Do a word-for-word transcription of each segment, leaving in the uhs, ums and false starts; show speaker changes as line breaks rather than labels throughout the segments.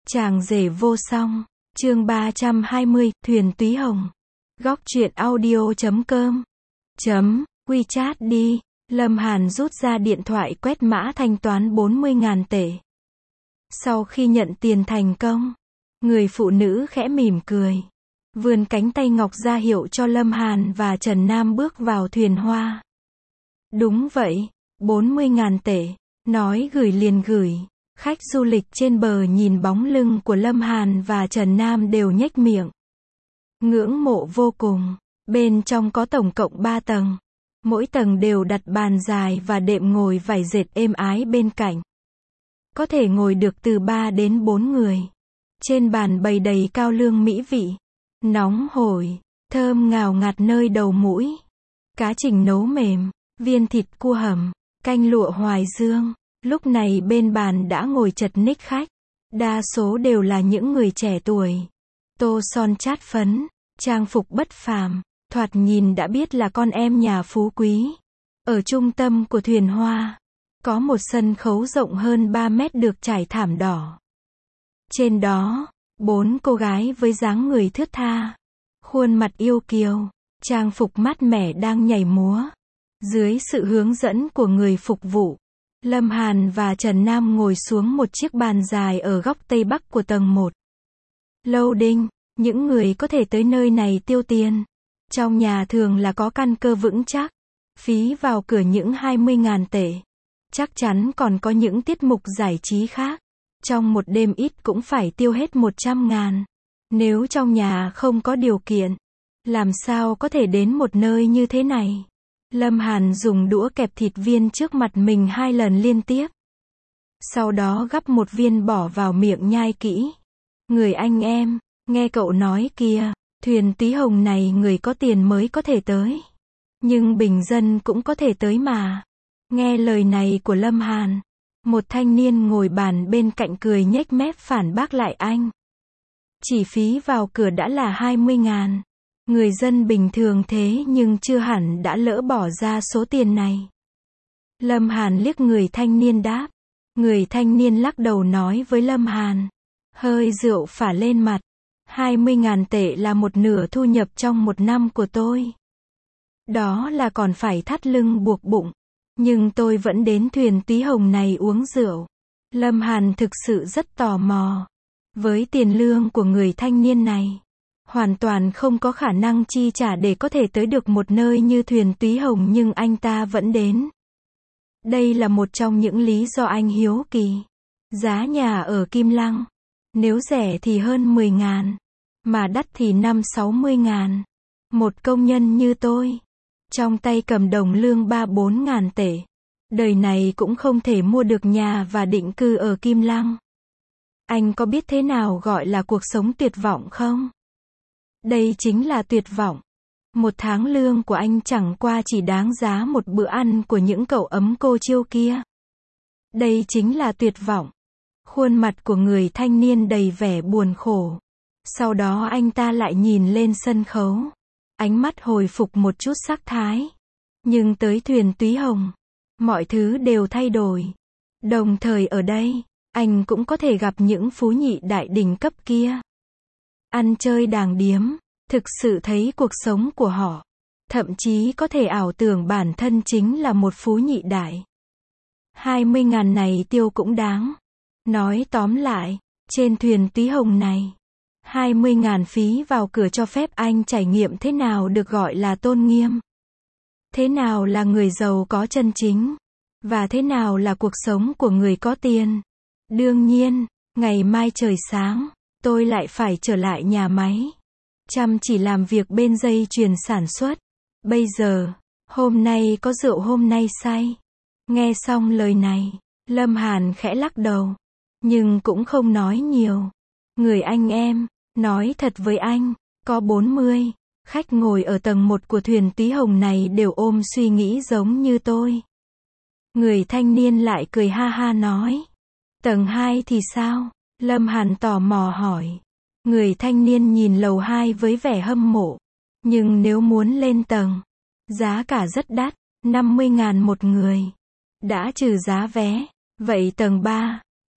Chàng rể vô song, chương ba trăm hai mươi, Thuyền Túy Hồng. Góc truyện audio chấm com chấm WeChat đi. Lâm Hàn rút ra điện thoại quét mã thanh toán bốn mươi nghìn tệ. Sau khi nhận tiền thành công, người phụ nữ khẽ mỉm cười, vươn cánh tay ngọc ra hiệu cho Lâm Hàn và Trần Nam bước vào thuyền hoa. Đúng vậy, bốn mươi nghìn tệ, nói gửi liền gửi. Khách du lịch trên bờ nhìn bóng lưng của Lâm Hàn và Trần Nam đều nhếch miệng. Ngưỡng mộ vô cùng. Bên trong có tổng cộng ba tầng. Mỗi tầng đều đặt bàn dài và đệm ngồi vải dệt êm ái bên cạnh. Có thể ngồi được từ ba đến bốn người. Trên bàn bày đầy cao lương mỹ vị. Nóng hổi, thơm ngào ngạt nơi đầu mũi. Cá trình nấu mềm, viên thịt cua hầm, canh lụa hoài dương. Lúc này bên bàn đã ngồi chật ních khách. Đa số đều là những người trẻ tuổi. Tô son chát phấn, trang phục bất phàm, thoạt nhìn đã biết là con em nhà phú quý. Ở trung tâm của thuyền hoa, có một sân khấu rộng hơn ba mét được trải thảm đỏ. Trên đó, bốn cô gái với dáng người thướt tha, khuôn mặt yêu kiều, trang phục mát mẻ đang nhảy múa. Dưới sự hướng dẫn của người phục vụ, Lâm Hàn và Trần Nam ngồi xuống một chiếc bàn dài ở góc tây bắc của tầng một. Lâu đinh, những người có thể tới nơi này tiêu tiền. Trong nhà thường là có căn cơ vững chắc. Phí vào cửa những hai mươi nghìn tệ. Chắc chắn còn có những tiết mục giải trí khác. Trong một đêm ít cũng phải tiêu hết một trăm ngàn. Nếu trong nhà không có điều kiện, làm sao có thể đến một nơi như thế này? Lâm Hàn dùng đũa kẹp thịt viên trước mặt mình hai lần liên tiếp. Sau đó gắp một viên bỏ vào miệng nhai kỹ. Người anh em, nghe cậu nói kìa, thuyền Túy Hồng này người có tiền mới có thể tới. Nhưng bình dân cũng có thể tới mà. Nghe lời này của Lâm Hàn, một thanh niên ngồi bàn bên cạnh cười nhếch mép phản bác lại anh. Chỉ phí vào cửa đã là hai mươi ngàn. Người dân bình thường thế nhưng chưa hẳn đã lỡ bỏ ra số tiền này. Lâm Hàn liếc người thanh niên đáp. Người thanh niên lắc đầu nói với Lâm Hàn. Hơi rượu phả lên mặt. hai mươi ngàn tệ là một nửa thu nhập trong một năm của tôi. Đó là còn phải thắt lưng buộc bụng. Nhưng tôi vẫn đến thuyền Túy Hồng này uống rượu. Lâm Hàn thực sự rất tò mò. Với tiền lương của người thanh niên này, hoàn toàn không có khả năng chi trả để có thể tới được một nơi như thuyền Túy Hồng nhưng anh ta vẫn đến. Đây là một trong những lý do anh hiếu kỳ. Giá nhà ở Kim Lăng, nếu rẻ thì hơn mười ngàn, mà đắt thì năm sáu mươi ngàn. Một công nhân như tôi, trong tay cầm đồng lương ba bốn ngàn tệ, đời này cũng không thể mua được nhà và định cư ở Kim Lăng. Anh có biết thế nào gọi là cuộc sống tuyệt vọng không? Đây chính là tuyệt vọng. Một tháng lương của anh chẳng qua chỉ đáng giá một bữa ăn của những cậu ấm cô chiêu kia. Đây chính là tuyệt vọng. Khuôn mặt của người thanh niên đầy vẻ buồn khổ. Sau đó anh ta lại nhìn lên sân khấu. Ánh mắt hồi phục một chút sắc thái. Nhưng tới thuyền Túy Hồng, mọi thứ đều thay đổi. Đồng thời ở đây, anh cũng có thể gặp những phú nhị đại đỉnh cấp kia. Ăn chơi đàng điếm, thực sự thấy cuộc sống của họ. Thậm chí có thể ảo tưởng bản thân chính là một phú nhị đại. hai mươi ngàn này tiêu cũng đáng. Nói tóm lại, trên thuyền Túy Hồng này, hai mươi ngàn phí vào cửa cho phép anh trải nghiệm thế nào được gọi là tôn nghiêm. Thế nào là người giàu có chân chính. Và thế nào là cuộc sống của người có tiền. Đương nhiên, ngày mai trời sáng, tôi lại phải trở lại nhà máy. Chăm chỉ làm việc bên dây chuyền sản xuất. Bây giờ, hôm nay có rượu hôm nay say. Nghe xong lời này, Lâm Hàn khẽ lắc đầu. Nhưng cũng không nói nhiều. Người anh em, nói thật với anh, có bốn mươi khách ngồi ở tầng một của thuyền Túy Hồng này đều ôm suy nghĩ giống như tôi. Người thanh niên lại cười ha ha nói. Tầng hai thì sao? Lâm Hàn tò mò hỏi. Người thanh niên nhìn lầu hai với vẻ hâm mộ. Nhưng nếu muốn lên tầng, giá cả rất đắt, năm mươi ngàn một người. Đã trừ giá vé. Vậy tầng ba,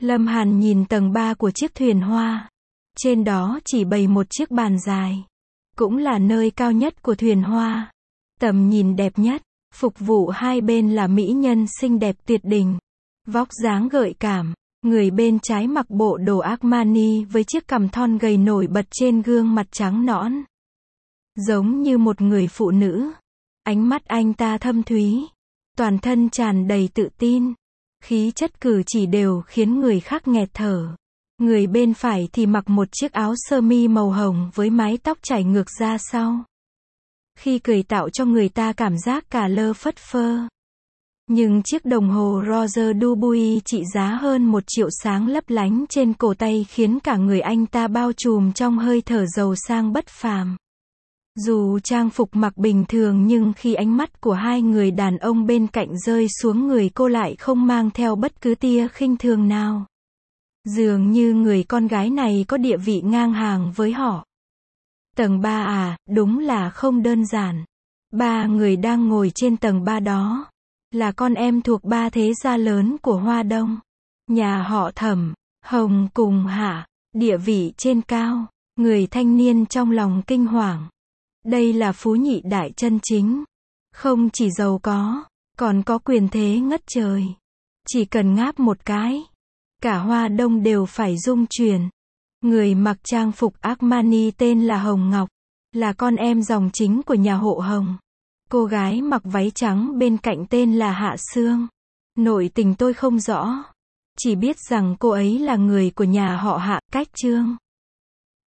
Lâm Hàn nhìn tầng ba của chiếc thuyền hoa. Trên đó chỉ bày một chiếc bàn dài. Cũng là nơi cao nhất của thuyền hoa. Tầm nhìn đẹp nhất. Phục vụ hai bên là mỹ nhân xinh đẹp tuyệt đỉnh. Vóc dáng gợi cảm. Người bên trái mặc bộ đồ Armani với chiếc cằm thon gầy nổi bật trên gương mặt trắng nõn. Giống như một người phụ nữ. Ánh mắt anh ta thâm thúy. Toàn thân tràn đầy tự tin. Khí chất cử chỉ đều khiến người khác nghẹt thở. Người bên phải thì mặc một chiếc áo sơ mi màu hồng với mái tóc chảy ngược ra sau. Khi cười tạo cho người ta cảm giác cả lơ phất phơ. Nhưng chiếc đồng hồ Roger Dubuis trị giá hơn một triệu sáng lấp lánh trên cổ tay khiến cả người anh ta bao trùm trong hơi thở giàu sang bất phàm. Dù trang phục mặc bình thường nhưng khi ánh mắt của hai người đàn ông bên cạnh rơi xuống người cô lại không mang theo bất cứ tia khinh thường nào. Dường như người con gái này có địa vị ngang hàng với họ. Tầng ba à, đúng là không đơn giản. Ba người đang ngồi trên tầng ba đó là con em thuộc ba thế gia lớn của Hoa Đông. Nhà họ Thẩm, Hồng cùng Hạ, địa vị trên cao. Người thanh niên trong lòng kinh hoàng. Đây là phú nhị đại chân chính. Không chỉ giàu có, còn có quyền thế ngất trời. Chỉ cần ngáp một cái, cả Hoa Đông đều phải rung chuyển. Người mặc trang phục Armani tên là Hồng Ngọc, là con em dòng chính của nhà hộ Hồng. Cô gái mặc váy trắng bên cạnh tên là Hạ Sương. Nội tình tôi không rõ, chỉ biết rằng cô ấy là người của nhà họ Hạ, cách Trương.